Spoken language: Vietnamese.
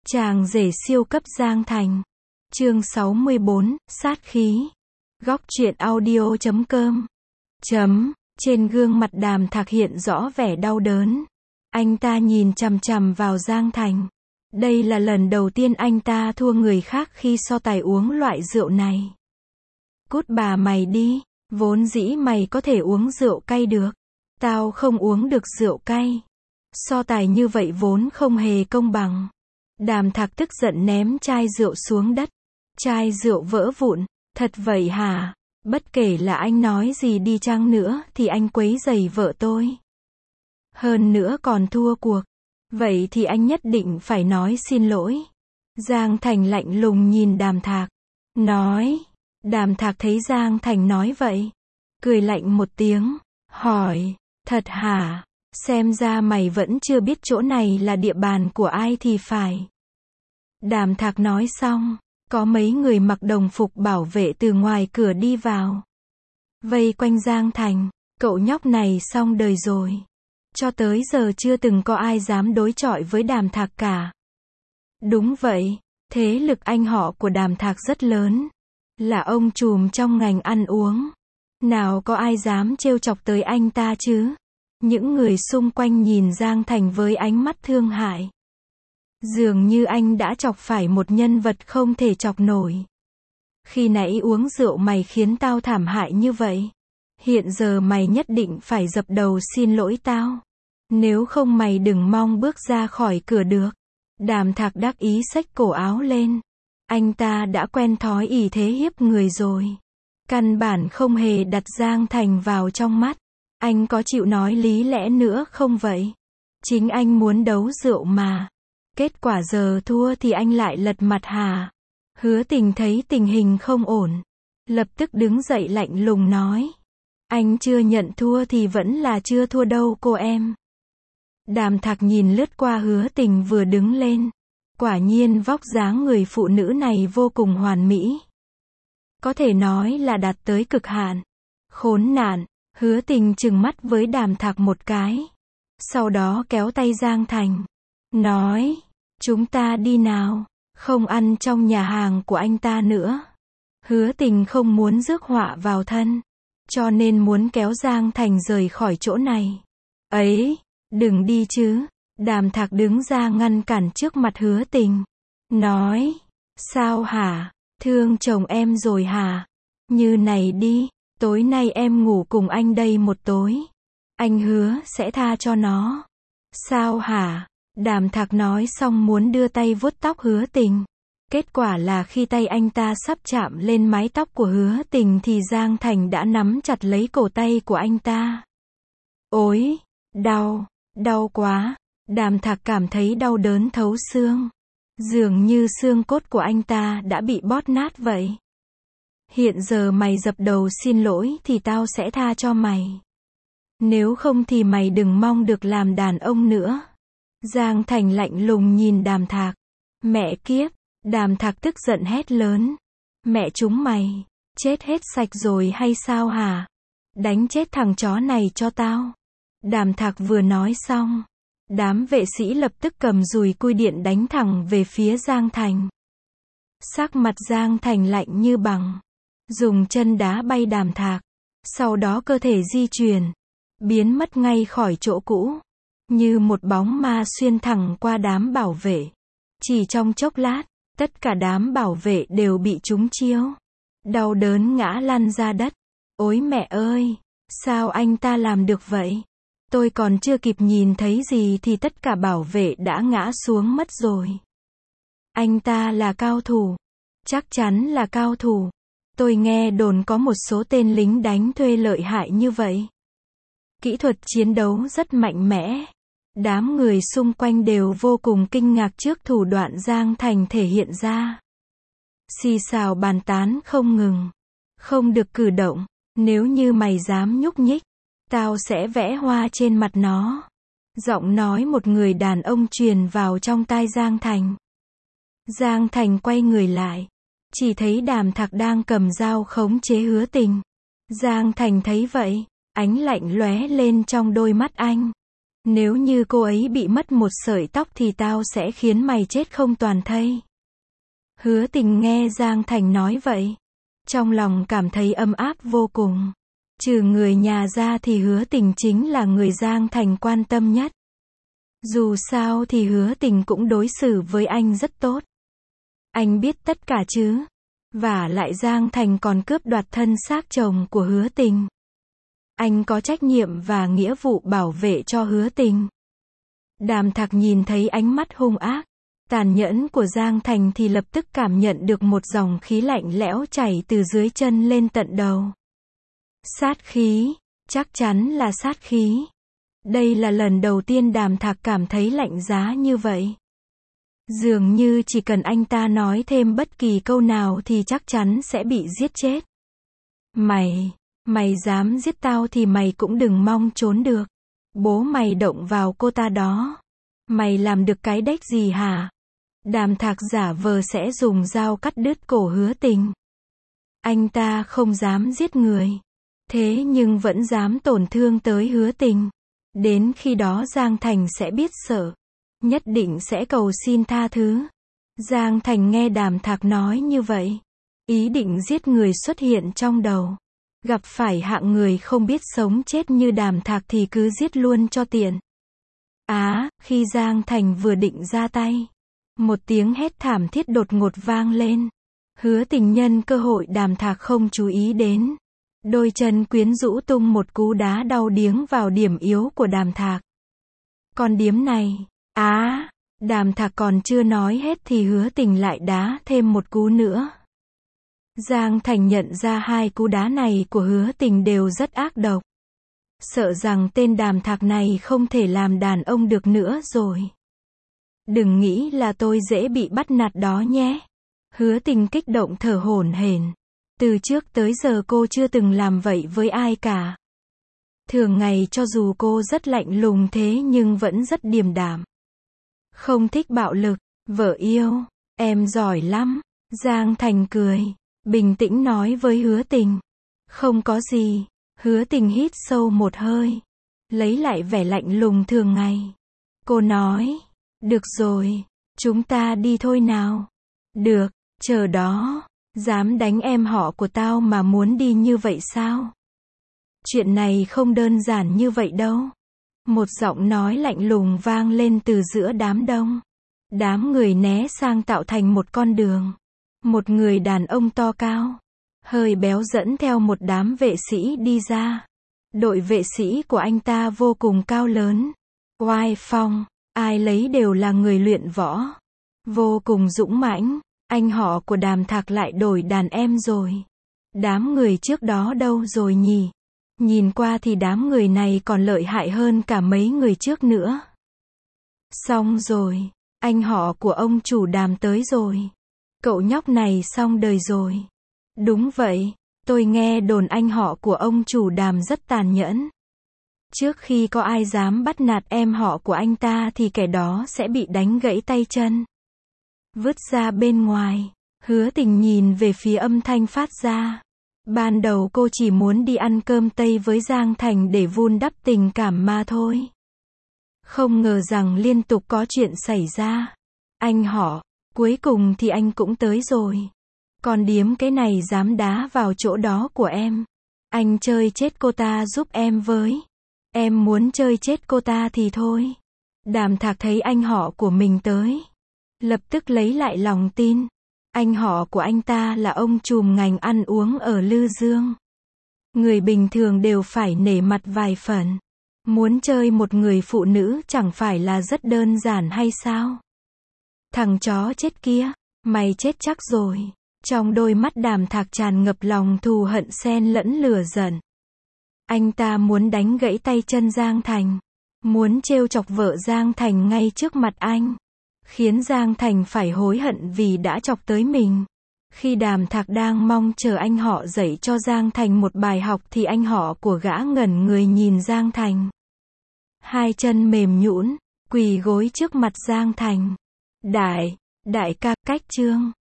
Chàng rể siêu cấp Giang Thành. Chương 64, sát khí. Góc truyện audio.com. Trên gương mặt Đàm Thạc hiện rõ vẻ đau đớn. Anh ta nhìn chằm chằm vào Giang Thành. Đây là lần đầu tiên anh ta thua người khác khi so tài uống loại rượu này. Cút bà mày đi, vốn dĩ mày có thể uống rượu cay được. Tao không uống được rượu cay. So tài như vậy vốn không hề công bằng. Đàm Thạc tức giận ném chai rượu xuống đất. Chai rượu vỡ vụn. Thật vậy hả? Bất kể là anh nói gì đi chăng nữa thì anh quấy rầy vợ tôi. Hơn nữa còn thua cuộc. Vậy thì anh nhất định phải nói xin lỗi. Giang Thành lạnh lùng nhìn Đàm Thạc. Nói. Đàm Thạc thấy Giang Thành nói vậy. Cười lạnh một tiếng. Hỏi. Thật hả? Xem ra mày vẫn chưa biết chỗ này là địa bàn của ai thì phải. Đàm Thạc nói xong. Có mấy người mặc đồng phục bảo vệ từ ngoài cửa đi vào. Vây quanh Giang Thành. Cậu nhóc này xong đời rồi. Cho tới giờ chưa từng có ai dám đối chọi với Đàm Thạc cả. Đúng vậy, thế lực anh họ của Đàm Thạc rất lớn. Là ông trùm trong ngành ăn uống. Nào có ai dám trêu chọc tới anh ta chứ? Những người xung quanh nhìn Giang Thành với ánh mắt thương hại. Dường như anh đã chọc phải một nhân vật không thể chọc nổi. Khi nãy uống rượu mày khiến tao thảm hại như vậy. Hiện giờ mày nhất định phải dập đầu xin lỗi tao. Nếu không mày đừng mong bước ra khỏi cửa được. Đàm Thạc đắc ý xách cổ áo lên. Anh ta đã quen thói ỷ thế hiếp người rồi. Căn bản không hề đặt Giang Thành vào trong mắt. Anh có chịu nói lý lẽ nữa không vậy? Chính anh muốn đấu rượu mà. Kết quả giờ thua thì anh lại lật mặt hả? Hứa Tình thấy tình hình không ổn. Lập tức đứng dậy lạnh lùng nói. Anh chưa nhận thua thì vẫn là chưa thua đâu cô em. Đàm Thạc nhìn lướt qua Hứa Tình vừa đứng lên. Quả nhiên vóc dáng người phụ nữ này vô cùng hoàn mỹ. Có thể nói là đạt tới cực hạn. Khốn nạn, Hứa Tình trừng mắt với Đàm Thạc một cái. Sau đó kéo tay Giang Thành. Nói, chúng ta đi nào, không ăn trong nhà hàng của anh ta nữa. Hứa Tình không muốn rước họa vào thân. Cho nên muốn kéo Giang Thành rời khỏi chỗ này. Ấy, đừng đi chứ. Đàm Thạc đứng ra ngăn cản trước mặt Hứa Tình. Nói, sao hả? Thương chồng em rồi hả? Như này đi, tối nay em ngủ cùng anh đây một tối. Anh hứa sẽ tha cho nó. Sao hả? Đàm Thạc nói xong muốn đưa tay vuốt tóc Hứa Tình. Kết quả là khi tay anh ta sắp chạm lên mái tóc của Hứa Tình thì Giang Thành đã nắm chặt lấy cổ tay của anh ta. Ôi, đau quá. Đàm Thạc cảm thấy đau đớn thấu xương. Dường như xương cốt của anh ta đã bị bóp nát vậy. Hiện giờ mày dập đầu xin lỗi thì tao sẽ tha cho mày. Nếu không thì mày đừng mong được làm đàn ông nữa. Giang Thành lạnh lùng nhìn Đàm Thạc. Mẹ kiếp. Đàm Thạc tức giận hét lớn. Mẹ chúng mày, chết hết sạch rồi hay sao hả? Đánh chết thằng chó này cho tao. Đàm Thạc vừa nói xong. Đám vệ sĩ lập tức cầm dùi cui điện đánh thẳng về phía Giang Thành. Sắc mặt Giang Thành lạnh như bằng. Dùng chân đá bay Đàm Thạc. Sau đó cơ thể di chuyển. Biến mất ngay khỏi chỗ cũ. Như một bóng ma xuyên thẳng qua đám bảo vệ. Chỉ trong chốc lát. Tất cả đám bảo vệ đều bị trúng chiêu. Đau đớn ngã lăn ra đất. Ôi mẹ ơi! Sao anh ta làm được vậy? Tôi còn chưa kịp nhìn thấy gì thì tất cả bảo vệ đã ngã xuống mất rồi. Anh ta là cao thủ. Chắc chắn là cao thủ. Tôi nghe đồn có một số tên lính đánh thuê lợi hại như vậy. Kỹ thuật chiến đấu rất mạnh mẽ. Đám người xung quanh đều vô cùng kinh ngạc trước thủ đoạn Giang Thành thể hiện ra. Xì xào bàn tán không ngừng. Không được cử động. Nếu như mày dám nhúc nhích, tao sẽ vẽ hoa trên mặt nó. Giọng nói một người đàn ông truyền vào trong tai Giang Thành. Giang Thành quay người lại. Chỉ thấy Đàm Thạc đang cầm dao khống chế Hứa Tình. Giang Thành thấy vậy. Ánh lạnh lóe lên trong đôi mắt anh. Nếu như cô ấy bị mất một sợi tóc thì tao sẽ khiến mày chết không toàn thây. Hứa Tình nghe Giang Thành nói vậy, trong lòng cảm thấy ấm áp vô cùng. Trừ người nhà ra thì Hứa Tình chính là người Giang Thành quan tâm nhất. Dù sao thì Hứa Tình cũng đối xử với anh rất tốt. Anh biết tất cả chứ. Vả lại Giang Thành còn cướp đoạt thân xác chồng của Hứa Tình. Anh có trách nhiệm và nghĩa vụ bảo vệ cho Hứa Tình. Đàm Thạc nhìn thấy ánh mắt hung ác, tàn nhẫn của Giang Thành thì lập tức cảm nhận được một dòng khí lạnh lẽo chảy từ dưới chân lên tận đầu. Sát khí, chắc chắn là sát khí. Đây là lần đầu tiên Đàm Thạc cảm thấy lạnh giá như vậy. Dường như chỉ cần anh ta nói thêm bất kỳ câu nào thì chắc chắn sẽ bị giết chết. Mày dám giết tao thì mày cũng đừng mong trốn được. Bố mày động vào cô ta đó. Mày làm được cái đếch gì hả? Đàm Thạc giả vờ sẽ dùng dao cắt đứt cổ Hứa Tình. Anh ta không dám giết người. Thế nhưng vẫn dám tổn thương tới Hứa Tình. Đến khi đó Giang Thành sẽ biết sợ. Nhất định sẽ cầu xin tha thứ. Giang Thành nghe Đàm Thạc nói như vậy. Ý định giết người xuất hiện trong đầu. Gặp phải hạng người không biết sống chết như Đàm Thạc thì cứ giết luôn cho tiện. Khi Giang Thành vừa định ra tay, một tiếng hét thảm thiết đột ngột vang lên. Hứa Tình nhân cơ hội Đàm Thạc không chú ý đến. Đôi chân quyến rũ tung một cú đá đau điếng vào điểm yếu của Đàm Thạc. Con điếm này, Đàm Thạc còn chưa nói hết thì Hứa Tình lại đá thêm một cú nữa. Giang Thành nhận ra hai cú đá này của Hứa Tình đều rất ác độc. Sợ rằng tên Đàm Thạc này không thể làm đàn ông được nữa rồi. Đừng nghĩ là tôi dễ bị bắt nạt đó nhé. Hứa Tình kích động thở hổn hển. Từ trước tới giờ cô chưa từng làm vậy với ai cả. Thường ngày cho dù cô rất lạnh lùng thế nhưng vẫn rất điềm đạm. Không thích bạo lực. Vợ yêu, em giỏi lắm. Giang Thành cười, bình tĩnh nói với Hứa Tình. Không có gì. Hứa Tình hít sâu một hơi, lấy lại vẻ lạnh lùng thường ngày. Cô nói, được rồi, chúng ta đi thôi nào. Được, chờ đó, dám đánh em họ của tao mà muốn đi như vậy sao? Chuyện này không đơn giản như vậy đâu. Một giọng nói lạnh lùng vang lên từ giữa đám đông. Đám người né sang tạo thành một con đường. Một người đàn ông to cao, hơi béo dẫn theo một đám vệ sĩ đi ra. Đội vệ sĩ của anh ta vô cùng cao lớn, oai phong, ai lấy đều là người luyện võ, vô cùng dũng mãnh. Anh họ của Đàm Thạc lại đổi đàn em rồi. Đám người trước đó đâu rồi nhỉ? Nhìn qua thì đám người này còn lợi hại hơn cả mấy người trước nữa. Xong rồi, anh họ của ông chủ Đàm tới rồi. Cậu nhóc này xong đời rồi. Đúng vậy, tôi nghe đồn anh họ của ông chủ Đàm rất tàn nhẫn. Trước khi có ai dám bắt nạt em họ của anh ta thì kẻ đó sẽ bị đánh gãy tay chân, vứt ra bên ngoài. Hứa Tình nhìn về phía âm thanh phát ra. Ban đầu cô chỉ muốn đi ăn cơm Tây với Giang Thành để vun đắp tình cảm mà thôi. Không ngờ rằng liên tục có chuyện xảy ra. Anh họ, cuối cùng thì anh cũng tới rồi. Còn điếm cái này dám đá vào chỗ đó của em. Anh chơi chết cô ta giúp em với. Em muốn chơi chết cô ta thì thôi. Đàm Thạc thấy anh họ của mình tới, lập tức lấy lại lòng tin. Anh họ của anh ta là ông trùm ngành ăn uống ở Lư Dương. Người bình thường đều phải nể mặt vài phần. Muốn chơi một người phụ nữ chẳng phải là rất đơn giản hay sao? Thằng chó chết kia, mày chết chắc rồi. Trong đôi mắt Đàm Thạc tràn ngập lòng thù hận xen lẫn lửa giận. Anh ta muốn đánh gãy tay chân Giang Thành. Muốn trêu chọc vợ Giang Thành ngay trước mặt anh. Khiến Giang Thành phải hối hận vì đã chọc tới mình. Khi Đàm Thạc đang mong chờ anh họ dạy cho Giang Thành một bài học thì anh họ của gã ngẩn người nhìn Giang Thành. Hai chân mềm nhũn, quỳ gối trước mặt Giang Thành. Đại ca, cách chương.